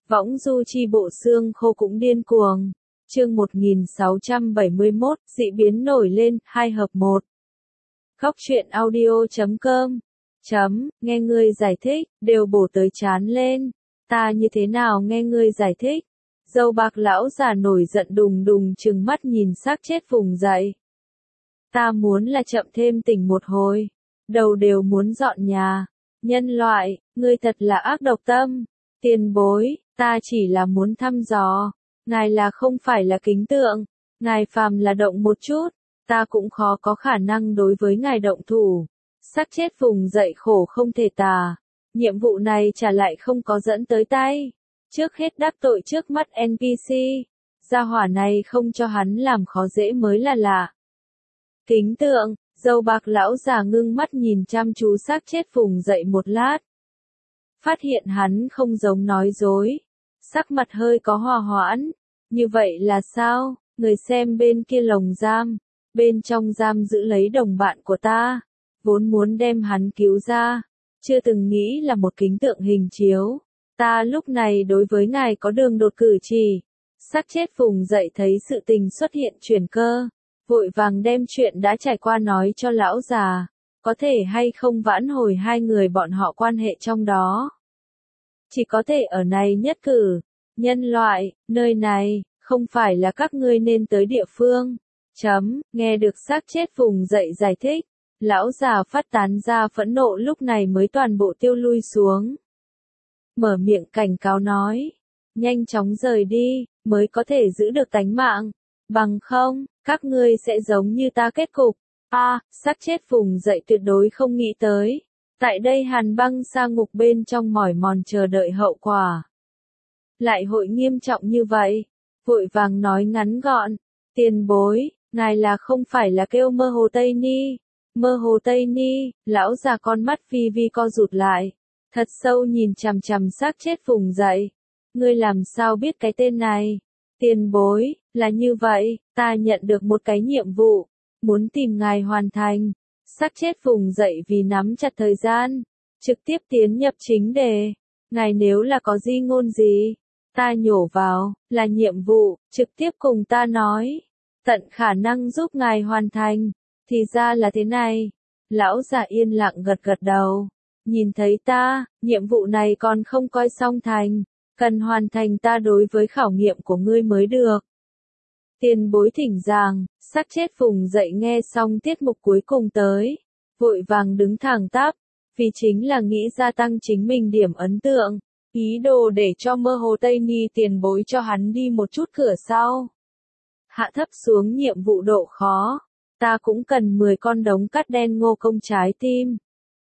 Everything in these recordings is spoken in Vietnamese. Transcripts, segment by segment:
Võng du chi bộ xương khô cũng điên cuồng. Chương 1671, dị biến nổi lên, 2 hợp 1. Góc truyện audio.com. Nghe ngươi giải thích, đều bổ tới chán lên. Ta như thế nào nghe ngươi giải thích? Dâu bạc lão già nổi giận đùng đùng trừng mắt nhìn xác chết vùng dậy. Ta muốn là chậm thêm tỉnh một hồi. Đầu đều muốn dọn nhà. Nhân loại, ngươi thật là ác độc tâm. Tiền bối, ta chỉ là muốn thăm dò. Ngài là không phải là kính tượng. Ngài phàm là động một chút. Ta cũng khó có khả năng đối với ngài động thủ. Xác chết vùng dậy khổ không thể tả. Nhiệm vụ này trả lại không có dẫn tới tay. Trước hết đắc tội trước mắt NPC. Gia hỏa này không cho hắn làm khó dễ mới là lạ. Kính tượng, dâu bạc lão già ngưng mắt nhìn chăm chú xác chết vùng dậy một lát. Phát hiện hắn không giống nói dối. Sắc mặt hơi có hòa hoãn. Như vậy là sao? Người xem bên kia lồng giam. Bên trong giam giữ lấy đồng bạn của ta. Vốn muốn đem hắn cứu ra. Chưa từng nghĩ là một kính tượng hình chiếu. Ta lúc này đối với ngài có đường đột cử chỉ. Xác chết vùng dậy thấy sự tình xuất hiện chuyển cơ. Vội vàng đem chuyện đã trải qua nói cho lão già. Có thể hay không vãn hồi hai người bọn họ quan hệ trong đó. Chỉ có thể ở này nhất cử. Nhân loại, nơi này, không phải là các ngươi nên tới địa phương. Nghe được xác chết vùng dậy giải thích. Lão già phát tán ra phẫn nộ lúc này mới toàn bộ tiêu lui xuống. Mở miệng cảnh cáo nói. Nhanh chóng rời đi, mới có thể giữ được tánh mạng. Bằng không, các ngươi sẽ giống như ta kết cục. Xác chết vùng dậy tuyệt đối không nghĩ tới. Tại đây hàn băng sa ngục bên trong mỏi mòn chờ đợi hậu quả. Lại hội nghiêm trọng như vậy. Vội vàng nói ngắn gọn. Tiền bối, ngài là không phải là kêu mơ hồ Tây Ni. Mơ hồ Tây Ni, lão già con mắt vi vi co rụt lại. Thật sâu nhìn chằm chằm xác chết vùng dậy. Ngươi làm sao biết cái tên này? Tiền bối, là như vậy, ta nhận được một cái nhiệm vụ. Muốn tìm ngài hoàn thành. Xác chết vùng dậy vì nắm chặt thời gian. Trực tiếp tiến nhập chính đề. Ngài nếu là có di ngôn gì? Ta nhổ vào, là nhiệm vụ, trực tiếp cùng ta nói. Tận khả năng giúp ngài hoàn thành. Thì ra là thế này. Lão già yên lặng gật gật đầu. Nhìn thấy ta, nhiệm vụ này còn không coi xong thành. Cần hoàn thành ta đối với khảo nghiệm của ngươi mới được. Tiền bối thỉnh giảng, xác chết vùng dậy nghe xong tiết mục cuối cùng tới. Vội vàng đứng thẳng tắp. Vì chính là nghĩ gia tăng chính mình điểm ấn tượng. Ý đồ để cho mơ hồ Tây Ni tiền bối cho hắn đi một chút cửa sau. Hạ thấp xuống nhiệm vụ độ khó. Ta cũng cần 10 con đống cát đen ngô công trái tim.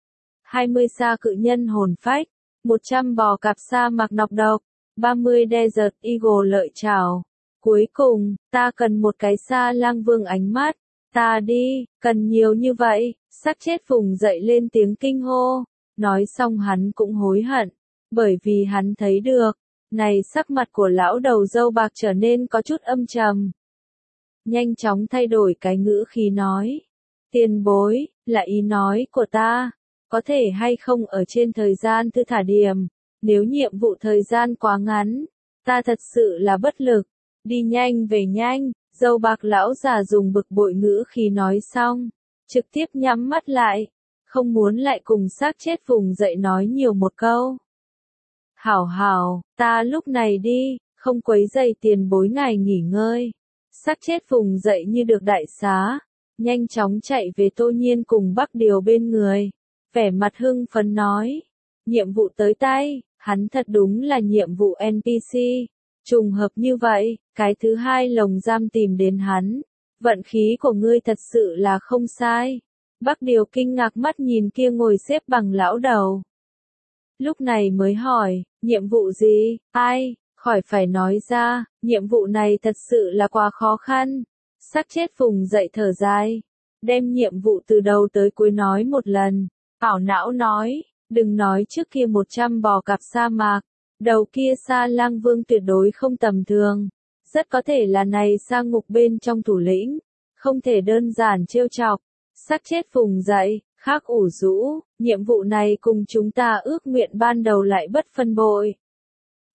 20 sa cự nhân hồn phách. 100 bò cạp sa mạc nọc độc. 30 Desert Eagle lợi chảo. Cuối cùng, ta cần một cái sa lang vương ánh mắt. Ta đi, cần nhiều như vậy. Xác chết vùng dậy lên tiếng kinh hô. Nói xong hắn cũng hối hận. Bởi vì hắn thấy được. Này sắc mặt của lão đầu râu bạc trở nên có chút âm trầm. Nhanh chóng thay đổi cái ngữ khí nói. Tiền bối, là ý nói của ta. Có thể hay không ở trên thời gian thư thả điểm. Nếu nhiệm vụ thời gian quá ngắn. Ta thật sự là bất lực. Đi nhanh về nhanh. Dâu bạc lão già dùng bực bội ngữ khí nói xong. Trực tiếp nhắm mắt lại. Không muốn lại cùng xác chết vùng dậy nói nhiều một câu. Hảo hảo, ta lúc này đi. Không quấy rầy tiền bối ngài nghỉ ngơi. Xác chết vùng dậy như được đại xá. Nhanh chóng chạy về Tô Nhiên cùng Bắc Điều bên người. Vẻ mặt hưng phấn nói. Nhiệm vụ tới tay, hắn thật đúng là nhiệm vụ NPC. Trùng hợp như vậy, cái thứ hai lồng giam tìm đến hắn. Vận khí của ngươi thật sự là không sai. Bắc Điều kinh ngạc mắt nhìn kia ngồi xếp bằng lão đầu. Lúc này mới hỏi, nhiệm vụ gì? Ai? Khỏi phải nói ra, nhiệm vụ này thật sự là quá khó khăn. Xác chết vùng dậy thở dài. Đem nhiệm vụ từ đầu tới cuối nói một lần. Ảo não nói, đừng nói trước kia 100 bò cạp sa mạc. Đầu kia sa lang vương tuyệt đối không tầm thường. Rất có thể là này sa ngục bên trong thủ lĩnh. Không thể đơn giản trêu chọc. Xác chết vùng dậy, khác ủ rũ. Nhiệm vụ này cùng chúng ta ước nguyện ban đầu lại bất phân bội.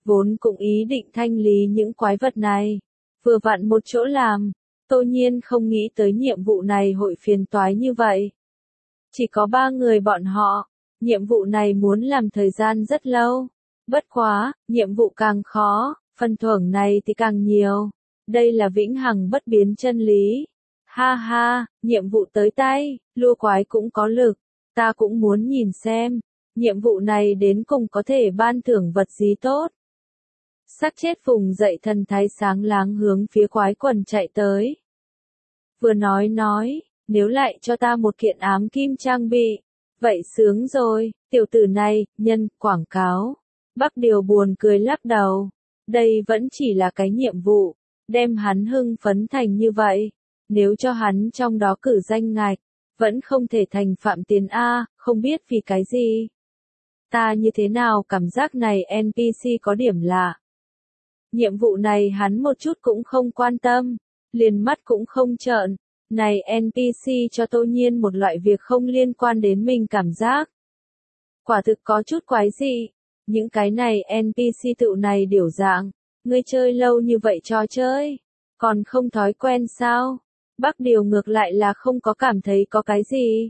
vốn cũng ý định thanh lý những quái vật này. Vừa vặn một chỗ làm, Tô Nhiên không nghĩ tới nhiệm vụ này hội phiền toái như vậy. Chỉ có 3 người bọn họ, nhiệm vụ này muốn làm thời gian rất lâu. Bất quá, nhiệm vụ càng khó, phần thưởng này thì càng nhiều. Đây là vĩnh hằng bất biến chân lý. Ha ha, nhiệm vụ tới tay, lua quái cũng có lực. Ta cũng muốn nhìn xem, nhiệm vụ này đến cùng có thể ban thưởng vật gì tốt. Xác chết vùng dậy thần thái sáng láng hướng phía quái quần chạy tới. Vừa nói, nếu lại cho ta một kiện ám kim trang bị, vậy sướng rồi, tiểu tử này, nhân, quảng cáo. Bắc Điều buồn cười lắc đầu, đây vẫn chỉ là cái nhiệm vụ, đem hắn hưng phấn thành như vậy, nếu cho hắn trong đó cử danh ngạch, vẫn không thể thành Phạm Tiến A, không biết vì cái gì. Ta như thế nào cảm giác này NPC có điểm lạ. Nhiệm vụ này hắn một chút cũng không quan tâm, liền mắt cũng không trợn. Này NPC cho Tô Nhiên một loại việc không liên quan đến mình cảm giác. Quả thực có chút quái dị. Những cái này NPC tự này điểu dạng. Ngươi chơi lâu như vậy trò chơi. Còn không thói quen sao? Bắc Điều ngược lại là không có cảm thấy có cái gì.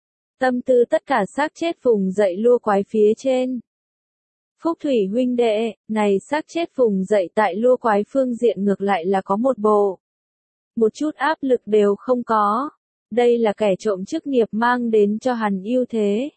Tâm tư tất cả xác chết vùng dậy lua quái phía trên. Phúc Thủy huynh đệ, này xác chết vùng dậy tại lua quái phương diện ngược lại là có một bộ. Một chút áp lực đều không có. Đây là kẻ trộm chức nghiệp mang đến cho hắn ưu thế.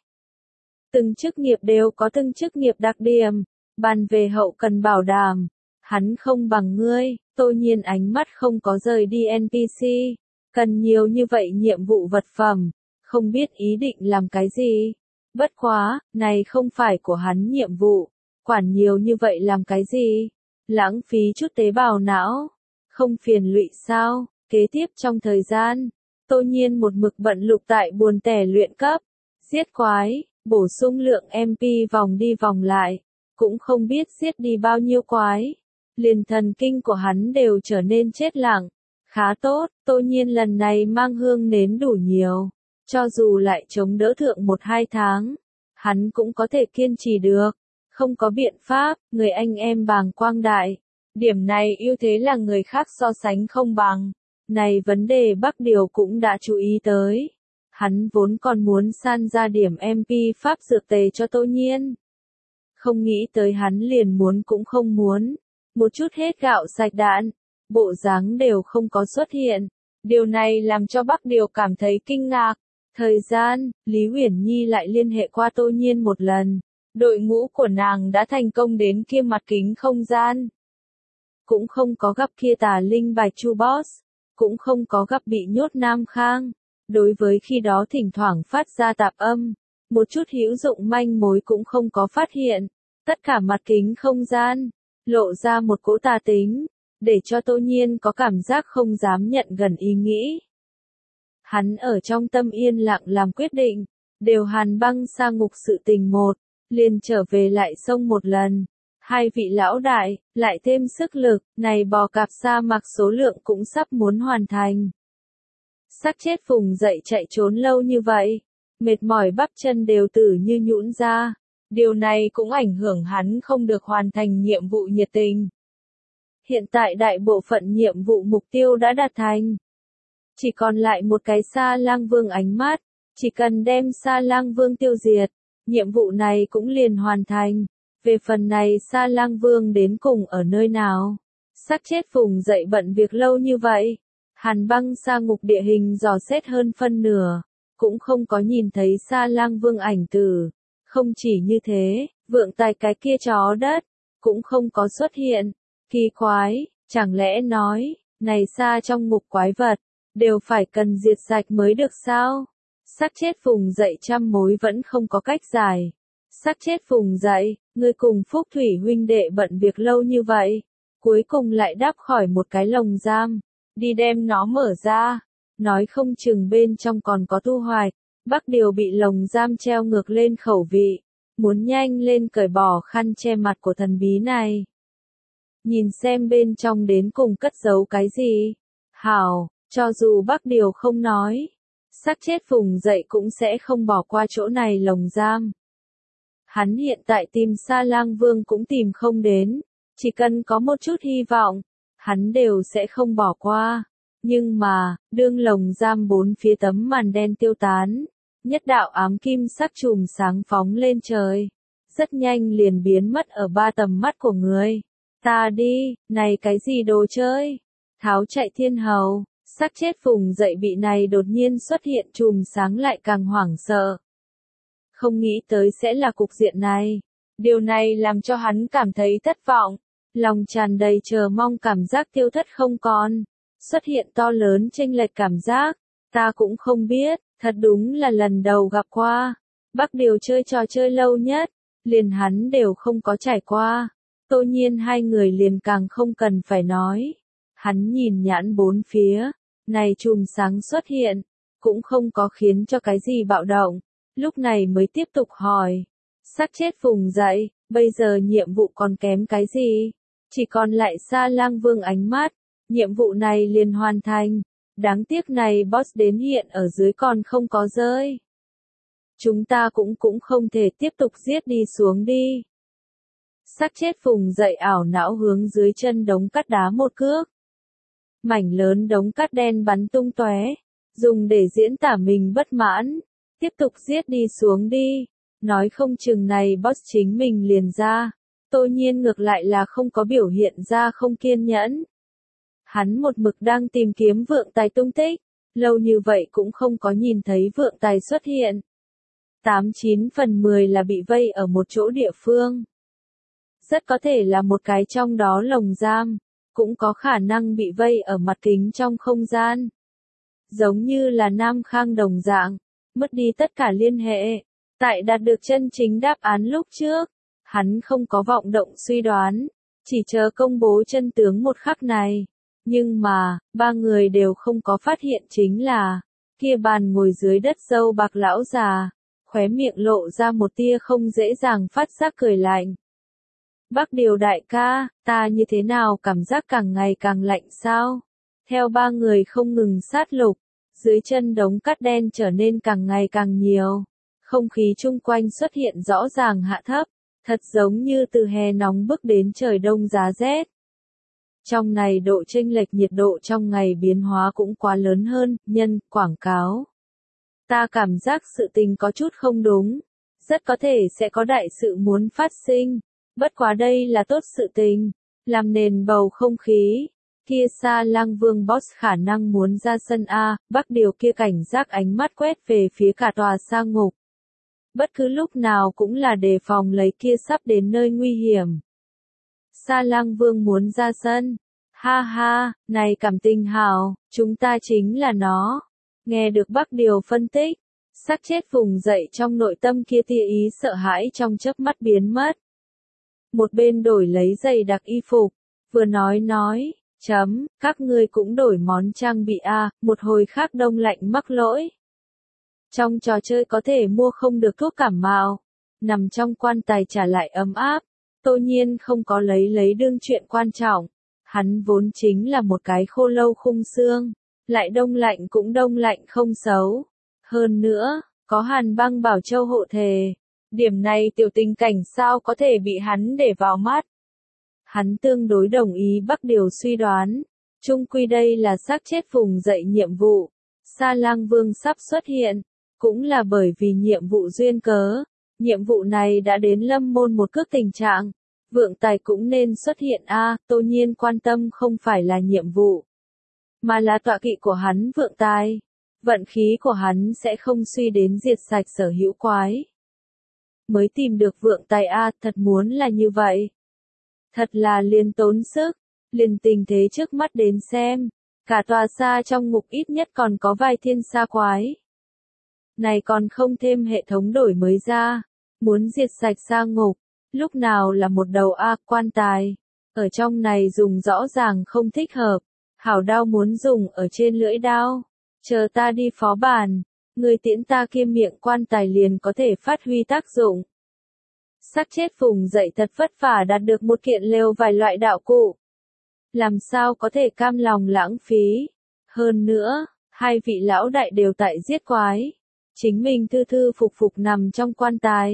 Từng chức nghiệp đều có từng chức nghiệp đặc điểm. Bàn về hậu cần bảo đảm. Hắn không bằng ngươi, Tô Nhiên ánh mắt không có rời đi NPC. Cần nhiều như vậy nhiệm vụ vật phẩm. Không biết ý định làm cái gì. Bất quá, này không phải của hắn nhiệm vụ. Quản nhiều như vậy làm cái gì? Lãng phí chút tế bào não. Không phiền lụy sao? Kế tiếp trong thời gian, Tô Nhiên một mực bận lục tại buồn tẻ luyện cấp, giết quái, bổ sung lượng MP vòng đi vòng lại, cũng không biết giết đi bao nhiêu quái. Liền thần kinh của hắn đều trở nên chết lặng. Khá tốt, Tô Nhiên lần này mang hương nến đủ nhiều. Cho dù lại chống đỡ thượng 1-2 tháng, hắn cũng có thể kiên trì được. Không có biện pháp, người anh em bàng quang đại. Điểm này ưu thế là người khác so sánh không bằng. Này vấn đề Bắc Điều cũng đã chú ý tới. Hắn vốn còn muốn san ra điểm MP pháp dược tề cho Tô Nhiên. Không nghĩ tới hắn liền muốn cũng không muốn. Một chút hết gạo sạch đạn. Bộ dáng đều không có xuất hiện. Điều này làm cho Bắc Điều cảm thấy kinh ngạc. Thời gian, Lý Uyển Nhi lại liên hệ qua Tô Nhiên một lần. Đội ngũ của nàng đã thành công đến kia mặt kính không gian. Cũng không có gặp kia tà linh bạch chu boss. Cũng không có gặp bị nhốt Nam Khang. Đối với khi đó thỉnh thoảng phát ra tạp âm. Một chút hữu dụng manh mối cũng không có phát hiện. Tất cả mặt kính không gian. Lộ ra một cỗ tà tính. Để cho Tô Nhiên có cảm giác không dám nhận gần ý nghĩ. Hắn ở trong tâm yên lặng làm quyết định. Đều Hàn Băng sa ngục sự tình một. Liền trở về lại sông một lần. Hai vị lão đại, lại thêm sức lực, này bò cạp sa mạc số lượng cũng sắp muốn hoàn thành. Xác chết vùng dậy chạy trốn lâu như vậy, mệt mỏi bắp chân đều tử như nhũn ra. Điều này cũng ảnh hưởng hắn không được hoàn thành nhiệm vụ nhiệt tình. Hiện tại đại bộ phận nhiệm vụ mục tiêu đã đạt thành. Chỉ còn lại một cái Sa Lang Vương ánh mắt, chỉ cần đem Sa Lang Vương tiêu diệt, nhiệm vụ này cũng liền hoàn thành. Về phần này Sa Lang Vương đến cùng ở nơi nào? Xác chết vùng dậy bận việc lâu như vậy. Hàn Băng sa ngục địa hình dò xét hơn phân nửa. Cũng không có nhìn thấy Sa Lang Vương ảnh tử. Không chỉ như thế, vượng tài cái kia chó đất. Cũng không có xuất hiện. Kỳ quái, chẳng lẽ nói, này Sa trong ngục quái vật. Đều phải cần diệt sạch mới được sao? Xác chết vùng dậy trăm mối vẫn không có cách giải. Xác chết vùng dậy, ngươi cùng Phúc Thủy huynh đệ bận việc lâu như vậy. Cuối cùng lại đáp khỏi một cái lồng giam. Đi đem nó mở ra. Nói không chừng bên trong còn có thu hoạch. Bắc Điều bị lồng giam treo ngược lên khẩu vị. Muốn nhanh lên cởi bỏ khăn che mặt của thần bí này. Nhìn xem bên trong đến cùng cất giấu cái gì. Hảo, cho dù Bắc Điều không nói. Xác chết vùng dậy cũng sẽ không bỏ qua chỗ này lồng giam. Hắn hiện tại tìm Sa Lang Vương cũng tìm không đến, chỉ cần có một chút hy vọng, hắn đều sẽ không bỏ qua. Nhưng mà, đương lồng giam bốn phía tấm màn đen tiêu tán, nhất đạo ám kim sắc chùm sáng phóng lên trời, rất nhanh liền biến mất ở ba tầm mắt của người. Ta đi, này cái gì đồ chơi? Tháo chạy thiên hầu, xác chết vùng dậy bị này đột nhiên xuất hiện chùm sáng lại càng hoảng sợ. Không nghĩ tới sẽ là cục diện này. Điều này làm cho hắn cảm thấy thất vọng, lòng tràn đầy chờ mong cảm giác tiêu thất không còn. Xuất hiện to lớn chênh lệch cảm giác, ta cũng không biết, thật đúng là lần đầu gặp qua. Bắc Điều chơi trò chơi lâu nhất, liền hắn đều không có trải qua. Tô Nhiên hai người liền càng không cần phải nói. Hắn nhìn nhãn bốn phía, này chùm sáng xuất hiện, cũng không có khiến cho cái gì bạo động. Lúc này mới tiếp tục hỏi. Xác chết vùng dậy, bây giờ nhiệm vụ còn kém cái gì? Chỉ còn lại Sa Lang Vương ánh mắt. Nhiệm vụ này liền hoàn thành. Đáng tiếc này boss đến hiện ở dưới còn không có rơi. Chúng ta cũng không thể tiếp tục giết đi xuống đi. Xác chết vùng dậy ảo não hướng dưới chân đống cát đá một cước. Mảnh lớn đống cát đen bắn tung tóe, dùng để diễn tả mình bất mãn. Tiếp tục giết đi xuống đi. Nói không chừng này boss chính mình liền ra. Tô Nhiên ngược lại là không có biểu hiện ra không kiên nhẫn. Hắn một mực đang tìm kiếm vượng tài tung tích, lâu như vậy cũng không có nhìn thấy vượng tài xuất hiện. 89/10 là bị vây ở một chỗ địa phương. Rất có thể là một cái trong đó lồng giam, cũng có khả năng bị vây ở mặt kính trong không gian. Giống như là Nam Khang đồng dạng, mất đi tất cả liên hệ. Tại đạt được chân chính đáp án lúc trước, hắn không có vọng động suy đoán, chỉ chờ công bố chân tướng một khắc này. Nhưng mà, ba người đều không có phát hiện chính là, kia bàn ngồi dưới đất râu bạc lão già, khóe miệng lộ ra một tia không dễ dàng phát giác cười lạnh. Bắc Điều đại ca, ta như thế nào cảm giác càng ngày càng lạnh sao? Theo ba người không ngừng sát lục, dưới chân đống cát đen trở nên càng ngày càng nhiều. Không khí chung quanh xuất hiện rõ ràng hạ thấp, thật giống như từ hè nóng bức đến trời đông giá rét. Trong này độ chênh lệch nhiệt độ trong ngày biến hóa cũng quá lớn hơn, nhân, quảng cáo. Ta cảm giác sự tình có chút không đúng, rất có thể sẽ có đại sự muốn phát sinh, bất quá đây là tốt sự tình, làm nền bầu không khí. Kia Sa Lang Vương boss khả năng muốn ra sân A, Bắc Điều kia cảnh giác ánh mắt quét về phía cả tòa sa ngục. Bất cứ lúc nào cũng là đề phòng lấy kia sắp đến nơi nguy hiểm. Sa Lang Vương muốn ra sân. Ha ha, này cảm tình hào, chúng ta chính là nó. Nghe được Bắc Điều phân tích, xác chết vùng dậy trong nội tâm kia tia ý sợ hãi trong chớp mắt biến mất. Một bên đổi lấy giày đặc y phục, vừa nói, các ngươi cũng đổi món trang bị a, một hồi khác đông lạnh mắc lỗi. Trong trò chơi có thể mua không được thuốc cảm mạo, nằm trong quan tài trả lại ấm áp. Tô Nhiên không có lấy đương chuyện quan trọng. Hắn vốn chính là một cái khô lâu khung xương, lại đông lạnh cũng đông lạnh không xấu. Hơn nữa, có Hàn Băng Bảo Châu hộ thể. Điểm này tiểu tình cảnh sao có thể bị hắn để vào mắt. Hắn tương đối đồng ý Bắc Điều suy đoán. Chung quy đây là xác chết vùng dậy nhiệm vụ. Sa Lang Vương sắp xuất hiện, cũng là bởi vì nhiệm vụ duyên cớ. Nhiệm vụ này đã đến lâm môn một cước tình trạng. Vượng tài cũng nên xuất hiện a. Tô Nhiên quan tâm không phải là nhiệm vụ, mà là tọa kỵ của hắn vượng tài. Vận khí của hắn sẽ không suy đến diệt sạch sở hữu quái. Mới tìm được vượng tài a, thật muốn là như vậy. Thật là liền tốn sức, liền tình thế trước mắt đến xem. Cả tòa sa trong ngục ít nhất còn có vài thiên sa quái. Này còn không thêm hệ thống đổi mới ra. Muốn diệt sạch sa ngục. Lúc nào là một đầu A quan tài. Ở trong này dùng rõ ràng không thích hợp. Hảo đao muốn dùng ở trên lưỡi đao. Chờ ta đi phó bản. Người tiễn ta kia miệng quan tài liền có thể phát huy tác dụng. Xác chết vùng dậy thật vất vả đạt được một kiện lều vài loại đạo cụ. Làm sao có thể cam lòng lãng phí. Hơn nữa, hai vị lão đại đều tại giết quái. Chính mình thư thư phục phục nằm trong quan tài.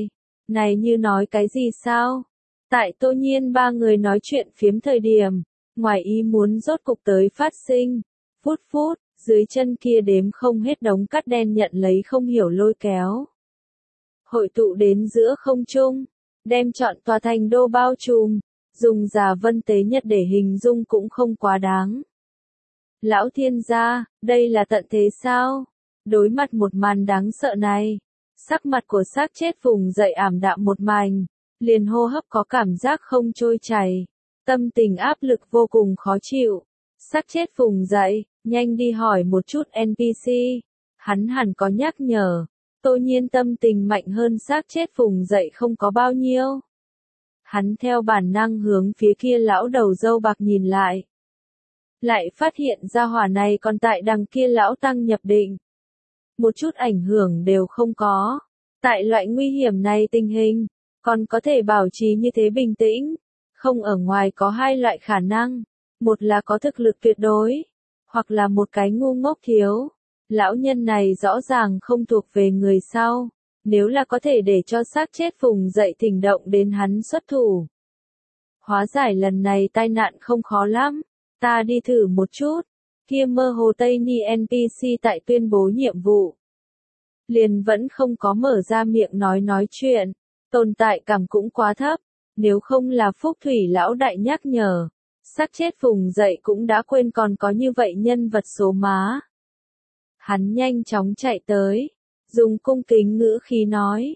Này như nói cái gì sao? Tại Tô Nhiên ba người nói chuyện phiếm thời điểm, ngoài ý muốn rốt cục tới phát sinh. Phút phút, dưới chân kia đếm không hết đống cát đen nhận lấy không hiểu lôi kéo. Hội tụ đến giữa không trung, đem trọn tòa thành đô bao trùm, dùng giả vân tế nhật để hình dung cũng không quá đáng. Lão thiên gia, đây là tận thế sao? Đối mặt một màn đáng sợ này, sắc mặt của xác chết vùng dậy ảm đạm một mảnh, liền hô hấp có cảm giác không trôi chảy, tâm tình áp lực vô cùng khó chịu. Xác chết vùng dậy, nhanh đi hỏi một chút NPC, hắn hẳn có nhắc nhở. Tô Nhiên tâm tình mạnh hơn xác chết vùng dậy không có bao nhiêu. Hắn theo bản năng hướng phía kia lão đầu râu bạc nhìn lại. Lại phát hiện ra hỏa này còn tại đằng kia lão tăng nhập định. Một chút ảnh hưởng đều không có. Tại loại nguy hiểm này tình hình, còn có thể bảo trì như thế bình tĩnh. Không ở ngoài có hai loại khả năng. Một là có thực lực tuyệt đối, hoặc là một cái ngu ngốc thiếu. Lão nhân này rõ ràng không thuộc về người sau. Nếu là có thể để cho xác chết vùng dậy thỉnh động đến hắn xuất thủ. Hóa giải lần này tai nạn không khó lắm. Ta đi thử một chút. Kia mơ hồ Tây Ni NPC tại tuyên bố nhiệm vụ. Liền vẫn không có mở ra miệng nói chuyện. Tồn tại cảm cũng quá thấp. Nếu không là Phúc Thủy lão đại nhắc nhở. Xác chết vùng dậy cũng đã quên còn có như vậy nhân vật số má. Hắn nhanh chóng chạy tới. Dùng cung kính ngữ khí nói.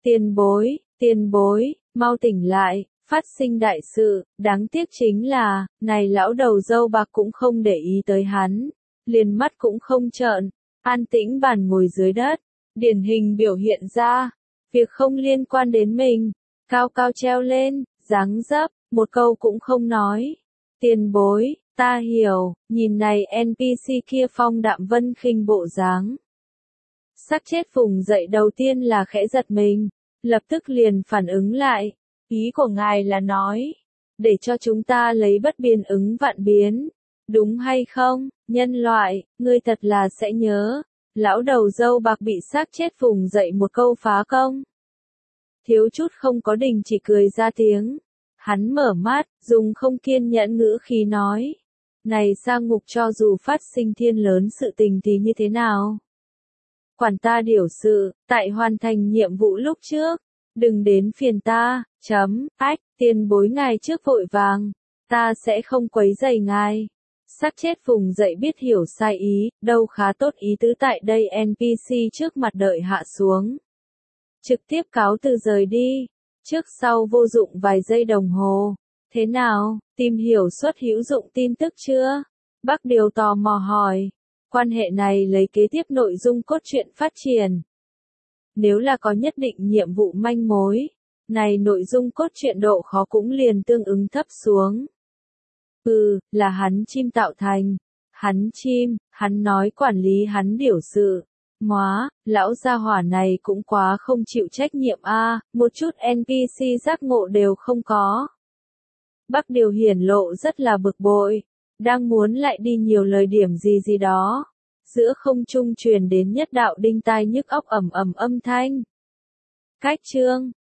Tiền bối, mau tỉnh lại. Phát sinh đại sự, đáng tiếc chính là, này lão đầu râu bạc cũng không để ý tới hắn, liền mắt cũng không trợn, an tĩnh bàn ngồi dưới đất, điển hình biểu hiện ra, việc không liên quan đến mình, cao cao treo lên, dáng dấp, một câu cũng không nói. Tiền bối, ta hiểu, nhìn này NPC kia phong đạm vân khinh bộ dáng. Xác chết vùng dậy đầu tiên là khẽ giật mình, lập tức liền phản ứng lại. Ý của ngài là nói, để cho chúng ta lấy bất biến ứng vạn biến, đúng hay không, nhân loại, ngươi thật là sẽ nhớ. Lão đầu râu bạc bị xác chết vùng dậy một câu phá công. Thiếu chút không có đình chỉ cười ra tiếng. Hắn mở mắt, dùng không kiên nhẫn ngữ khí nói. Này sa ngục cho dù phát sinh thiên lớn sự tình thì như thế nào? Quản ta điều sự, tại hoàn thành nhiệm vụ lúc trước. Đừng đến phiền ta, tiền bối ngài trước vội vàng, ta sẽ không quấy rầy ngài. Xác chết vùng dậy biết hiểu sai ý, đâu khá tốt ý tứ tại đây NPC trước mặt đợi hạ xuống. Trực tiếp cáo từ rời đi, trước sau vô dụng vài giây đồng hồ. Thế nào, tìm hiểu suất hữu dụng tin tức chưa? Bắc Điều tò mò hỏi, quan hệ này lấy kế tiếp nội dung cốt truyện phát triển. Nếu là có nhất định nhiệm vụ manh mối, này nội dung cốt truyện độ khó cũng liền tương ứng thấp xuống. Là hắn chim tạo thành. Hắn nói quản lý hắn điều sự. Lão gia hỏa này cũng quá không chịu trách nhiệm a, một chút NPC giác ngộ đều không có. Bắc Điều hiển lộ rất là bực bội, đang muốn lại đi nhiều lời điểm gì đó. Giữa không trung truyền đến nhất đạo đinh tai nhức óc ầm ầm âm thanh. Cách chương